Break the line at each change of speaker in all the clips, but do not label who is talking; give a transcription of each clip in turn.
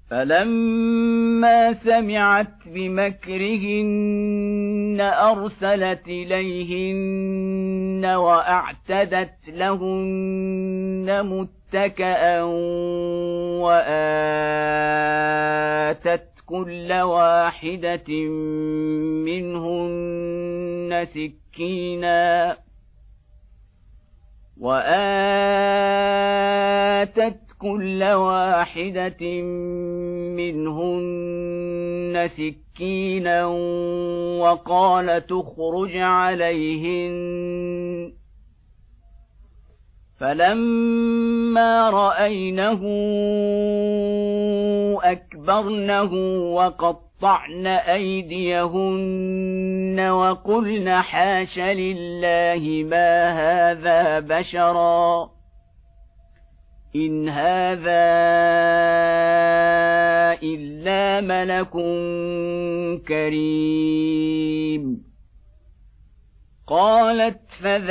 فلما سمعت بمكرهن أرسلت إليهن وأعتدت لهن متكئا وآتت كل واحدة منهن سكينا وقالت اخرج عليهن فلما رأينه أكبرنه وقطعن أيديهن وقلن حاش لله ما هذا بشرا إن هذا إلا ملك كريم. قالت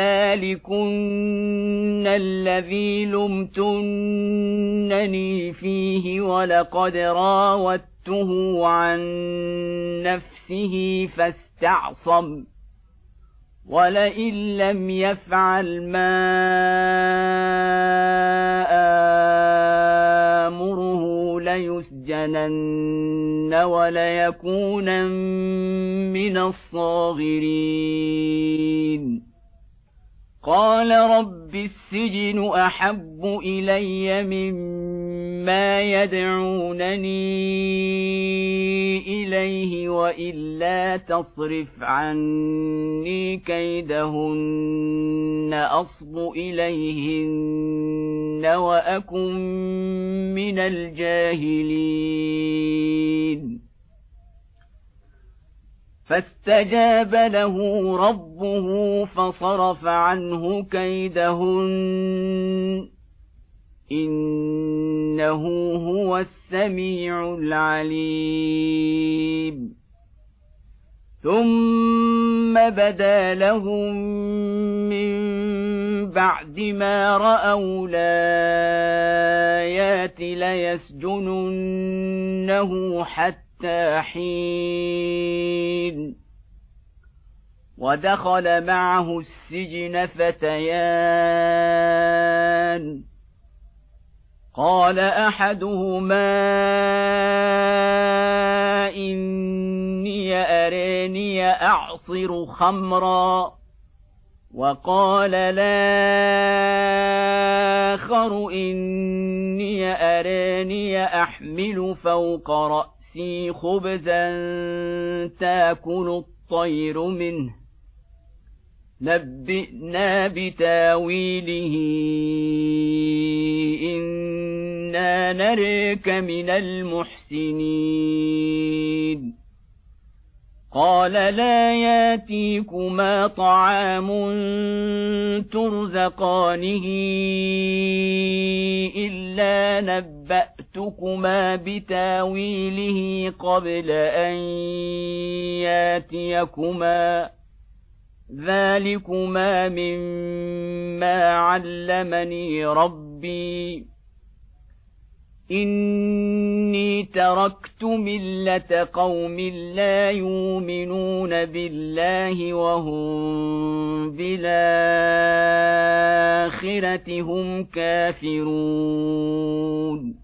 فذلكن الذي لمتنني فيه ولقد راودته عن نفسه فاستعصم ولئن لم يفعل ما آمره ليسجنن وليكونا من الصاغرين. قال رب السجن أحب إلي مما يدعونني إليه وإلا تصرف عني كيدهن أصب إليهن وأكن من الجاهلين. فاستجاب له ربه فصرف عنه كيدهن إنه هو السميع العليم. ثم بدا لهم من بعد ما رأوا الآيات ليسجننه حتى حين. ودخل معه السجن فتيان قال أحدهما إني أراني أعصر خمرا وقال الآخر إني أراني أحمل فوق رأسي خبزا تأكل الطير منه نبئنا بتاويله إنا نراك من المحسنين. قال لا ياتيكما طعام ترزقانه إلا نبأتكما بتاويله قبل أن ياتيكما ذلكما مما علمني ربي إني تركت ملة قوم لا يؤمنون بالله وهم بالآخرة هم كافرون.